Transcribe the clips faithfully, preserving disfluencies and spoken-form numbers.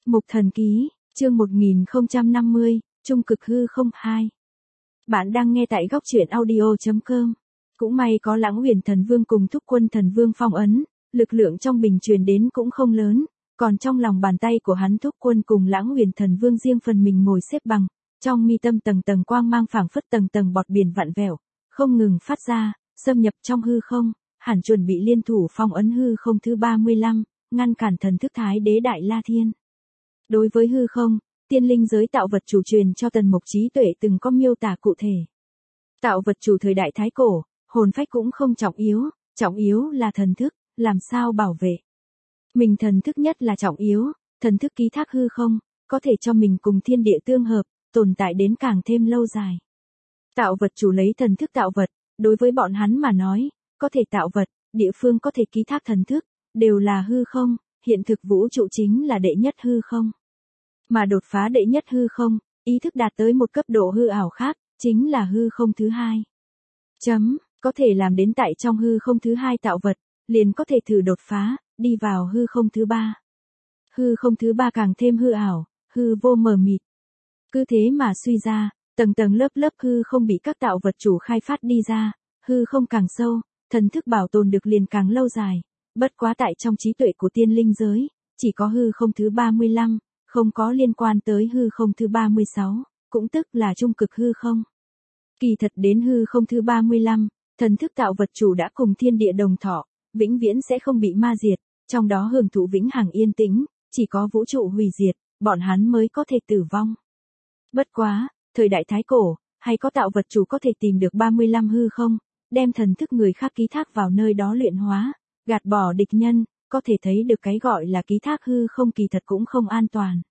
Mục Thần Ký, chương một nghìn không trăm năm mươi, Trung Cực Hư Không hai. Bạn đang nghe tại góc truyện audio chấm com. Cũng may có Lãng Huyền Thần Vương cùng Thúc Quân Thần Vương phong ấn, lực lượng trong bình truyền đến cũng không lớn, còn trong lòng bàn tay của hắn Thúc Quân cùng Lãng Huyền Thần Vương riêng phần mình ngồi xếp bằng, trong mi tâm tầng tầng quang mang phảng phất tầng tầng bọt biển vặn vẹo, không ngừng phát ra, xâm nhập trong hư không, hẳn chuẩn bị liên thủ phong ấn hư không thứ ba mươi lăm, ngăn cản thần thức Thái Đế Đại La Thiên. Đối với hư không, tiên linh giới tạo vật chủ truyền cho Tần Mục trí tuệ từng có miêu tả cụ thể. Tạo vật chủ thời đại Thái Cổ, hồn phách cũng không trọng yếu, trọng yếu là thần thức, làm sao bảo vệ. Mình thần thức nhất là trọng yếu, thần thức ký thác hư không, có thể cho mình cùng thiên địa tương hợp, tồn tại đến càng thêm lâu dài. Tạo vật chủ lấy thần thức tạo vật, đối với bọn hắn mà nói, có thể tạo vật, địa phương có thể ký thác thần thức, đều là hư không, hiện thực vũ trụ chính là đệ nhất hư không. Mà đột phá đệ nhất hư không, ý thức đạt tới một cấp độ hư ảo khác, chính là hư không thứ hai. Chấm, có thể làm đến tại trong hư không thứ hai tạo vật, liền có thể thử đột phá, đi vào hư không thứ ba. Hư không thứ ba càng thêm hư ảo, hư vô mờ mịt. Cứ thế mà suy ra, tầng tầng lớp lớp hư không bị các tạo vật chủ khai phát đi ra, hư không càng sâu, thần thức bảo tồn được liền càng lâu dài. Bất quá tại trong trí tuệ của tiên linh giới, chỉ có hư không thứ ba mươi lăm, không có liên quan tới hư không thứ ba mươi sáu, cũng tức là trung cực hư không. Kỳ thật đến hư không thứ ba mươi lăm, thần thức tạo vật chủ đã cùng thiên địa đồng thọ, vĩnh viễn sẽ không bị ma diệt, trong đó hưởng thụ vĩnh hằng yên tĩnh, chỉ có vũ trụ hủy diệt, bọn hắn mới có thể tử vong. Bất quá, thời đại Thái Cổ, hay có tạo vật chủ có thể tìm được ba mươi lăm hư không, đem thần thức người khác ký thác vào nơi đó luyện hóa, gạt bỏ địch nhân, có thể thấy được cái gọi là ký thác hư không kỳ thật cũng không an toàn.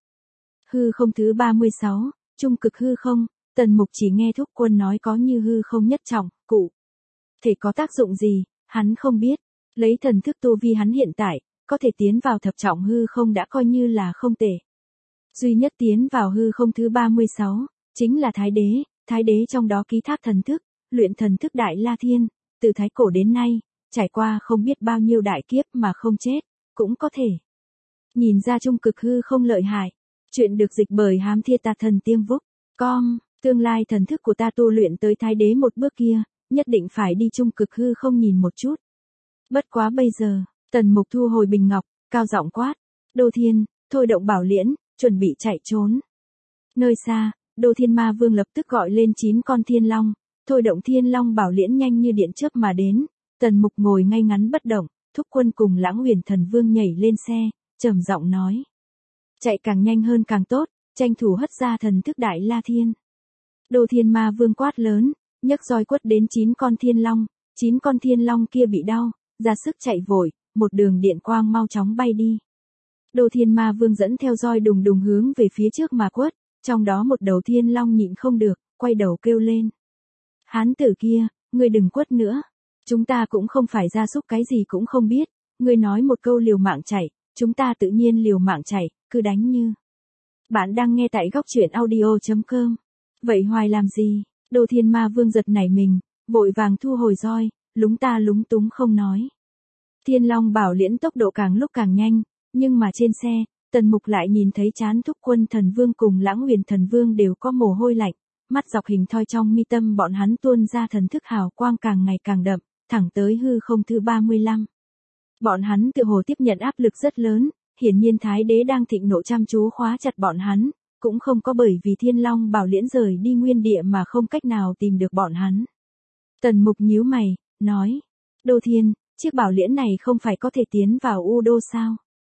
Hư không thứ ba mươi sáu, trung cực hư không, Tần Mục chỉ nghe Thúc Quân nói có như hư không nhất trọng, cụ thể có tác dụng gì, hắn không biết, lấy thần thức tu vi hắn hiện tại, có thể tiến vào thập trọng hư không đã coi như là không tệ. Duy nhất tiến vào hư không thứ ba mươi sáu, chính là Thái Đế, Thái Đế trong đó ký thác thần thức, luyện thần thức Đại La Thiên, từ Thái Cổ đến nay, trải qua không biết bao nhiêu đại kiếp mà không chết, cũng có thể nhìn ra trung cực hư không lợi hại. Chuyện được dịch bởi Hám Thiên Ta Thần Tiêm Vúc. Com, tương lai thần thức của ta tu luyện tới Thái Đế một bước kia, nhất định phải đi trung cực hư không nhìn một chút. Bất quá bây giờ, Tần Mục thu hồi bình ngọc, cao giọng quát, Đô Thiên, thôi động bảo liễn, chuẩn bị chạy trốn. Nơi xa, Đô Thiên Ma Vương lập tức gọi lên chín con thiên long, thôi động thiên long bảo liễn nhanh như điện chớp mà đến. Tần Mục ngồi ngay ngắn bất động, Thúc Quân cùng Lãng Huyền Thần Vương nhảy lên xe, trầm giọng nói. Chạy càng nhanh hơn càng tốt, tranh thủ hất ra thần thức Đại La Thiên. Đô Thiên Ma Vương quát lớn, nhấc roi quất đến chín con thiên long, chín con thiên long kia bị đau, ra sức chạy vội, một đường điện quang mau chóng bay đi. Đô Thiên Ma Vương dẫn theo roi đùng đùng hướng về phía trước mà quất, trong đó một đầu thiên long nhịn không được, quay đầu kêu lên. Hán tử kia, ngươi đừng quất nữa. Chúng ta cũng không phải gia súc cái gì cũng không biết, ngươi nói một câu liều mạng chạy, chúng ta tự nhiên liều mạng chạy, cứ đánh như. Bạn đang nghe tại góc truyện audio chấm com. Vậy hoài làm gì? Đô Thiên Ma Vương giật nảy mình, vội vàng thu hồi roi, lúng ta lúng túng không nói. Thiên Long bảo liễn tốc độ càng lúc càng nhanh, nhưng mà trên xe, Tần Mục lại nhìn thấy chán Thúc Quân Thần Vương cùng Lãng Huyền Thần Vương đều có mồ hôi lạnh, mắt dọc hình thoi trong mi tâm bọn hắn tuôn ra thần thức hào quang càng ngày càng đậm, thẳng tới hư không thứ ba mươi lăm. Bọn hắn tự hồ tiếp nhận áp lực rất lớn, hiển nhiên Thái Đế đang thịnh nộ chăm chú khóa chặt bọn hắn, cũng không có bởi vì Thiên Long bảo liễn rời đi nguyên địa mà không cách nào tìm được bọn hắn. Tần Mục nhíu mày, nói, Đô Thiên, chiếc bảo liễn này không phải có thể tiến vào U Đô sao?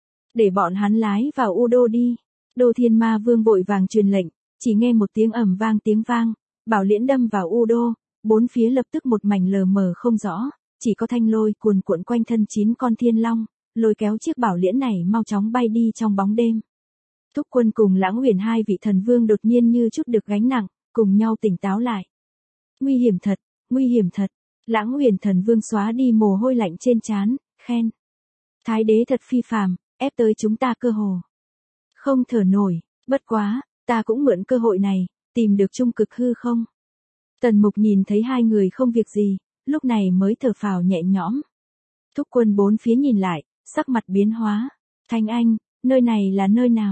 Để bọn hắn lái vào U Đô đi. Đô Thiên Ma Vương vội vàng truyền lệnh, chỉ nghe một tiếng ầm vang tiếng vang, bảo liễn đâm vào U Đô, bốn phía lập tức một mảnh lờ mờ không rõ, chỉ có thanh lôi cuồn cuộn quanh thân chín con thiên long, lôi kéo chiếc bảo liễn này mau chóng bay đi trong bóng đêm. Thúc Quân cùng Lãng Huyền hai vị thần vương đột nhiên như chút được gánh nặng, cùng nhau tỉnh táo lại. Nguy hiểm thật, nguy hiểm thật. Lãng Huyền Thần Vương xóa đi mồ hôi lạnh trên trán, khen. Thái Đế thật phi phàm, ép tới chúng ta cơ hồ không thở nổi, bất quá, ta cũng mượn cơ hội này, tìm được trung cực hư không. Tần Mục nhìn thấy hai người không việc gì, lúc này mới thở phào nhẹ nhõm. Thúc Quân bốn phía nhìn lại, sắc mặt biến hóa. Thanh Anh, nơi này là nơi nào?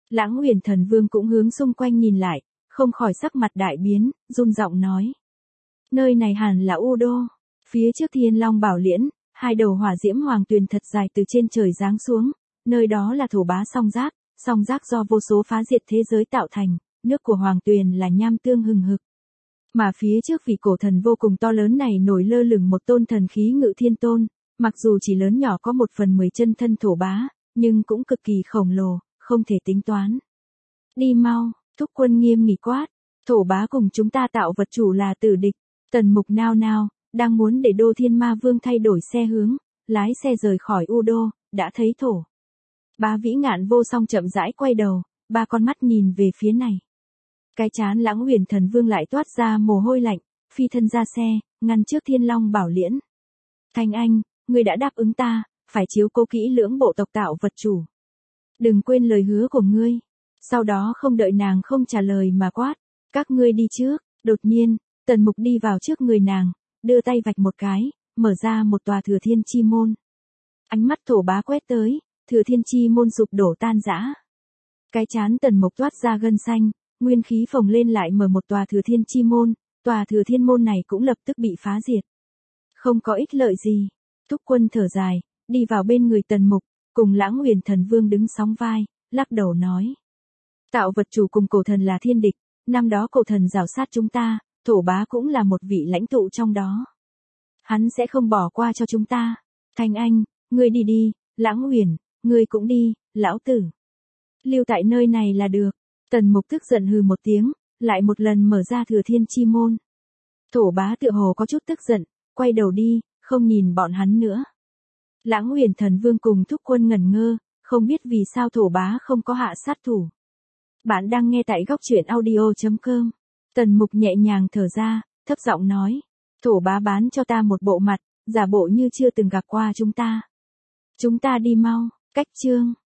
Lãng Huyền Thần Vương cũng hướng xung quanh nhìn lại, không khỏi sắc mặt đại biến, run giọng nói. Nơi này hẳn là U Đô. Phía trước Thiên Long Bảo Liễn, hai đầu hỏa diễm hoàng tuyền thật dài từ trên trời giáng xuống, nơi đó là thổ bá song giác, song giác do vô số phá diệt thế giới tạo thành, nước của hoàng tuyền là nham tương hừng hực. Mà phía trước vị cổ thần vô cùng to lớn này nổi lơ lửng một tôn thần khí Ngự Thiên Tôn, mặc dù chỉ lớn nhỏ có một phần mười chân thân thổ bá, nhưng cũng cực kỳ khổng lồ, không thể tính toán. Đi mau, Thúc Quân nghiêm nghị quát, thổ bá cùng chúng ta tạo vật chủ là tử địch. Tần Mục nao nao, đang muốn để Đô Thiên Ma Vương thay đổi xe hướng, lái xe rời khỏi U Đô, đã thấy thổ bá vĩ ngạn vô song chậm rãi quay đầu, ba con mắt nhìn về phía này. Cái trán Lãng Huyền Thần Vương lại toát ra mồ hôi lạnh, phi thân ra xe, ngăn trước Thiên Long Bảo Liễn. Thanh Anh, ngươi đã đáp ứng ta, phải chiếu cố kỹ lưỡng bộ tộc tạo vật chủ. Đừng quên lời hứa của ngươi. Sau đó không đợi nàng không trả lời mà quát, các ngươi đi trước. Đột nhiên, Tần Mục đi vào trước người nàng, đưa tay vạch một cái, mở ra một tòa Thừa Thiên Chi Môn. Ánh mắt thổ bá quét tới, Thừa Thiên Chi Môn sụp đổ tan rã. Cái trán Tần Mục toát ra gân xanh, nguyên khí phồng lên lại mở một tòa Thừa Thiên Chi Môn, tòa Thừa Thiên Môn này cũng lập tức bị phá diệt. Không có ích lợi gì. Thúc Quân thở dài, đi vào bên người Tần Mục, cùng Lãng Huyền Thần Vương đứng sóng vai, lắc đầu nói. Tạo vật chủ cùng cổ thần là thiên địch, năm đó cổ thần rào sát chúng ta, thổ bá cũng là một vị lãnh tụ trong đó. Hắn sẽ không bỏ qua cho chúng ta. Thanh Anh, ngươi đi đi, Lãng Huyền, ngươi cũng đi, lão tử. Lưu tại nơi này là được. Tần Mục tức giận hừ một tiếng, lại một lần mở ra Thừa Thiên Chi Môn. Thổ bá tựa hồ có chút tức giận, quay đầu đi, không nhìn bọn hắn nữa. Lãng Huyền Thần Vương cùng Thúc Quân ngẩn ngơ, không biết vì sao thổ bá không có hạ sát thủ. Bạn đang nghe tại góc truyện audio chấm com. Tần Mục nhẹ nhàng thở ra, thấp giọng nói. Thổ bá bán cho ta một bộ mặt, giả bộ như chưa từng gặp qua chúng ta. Chúng ta đi mau, cách chương.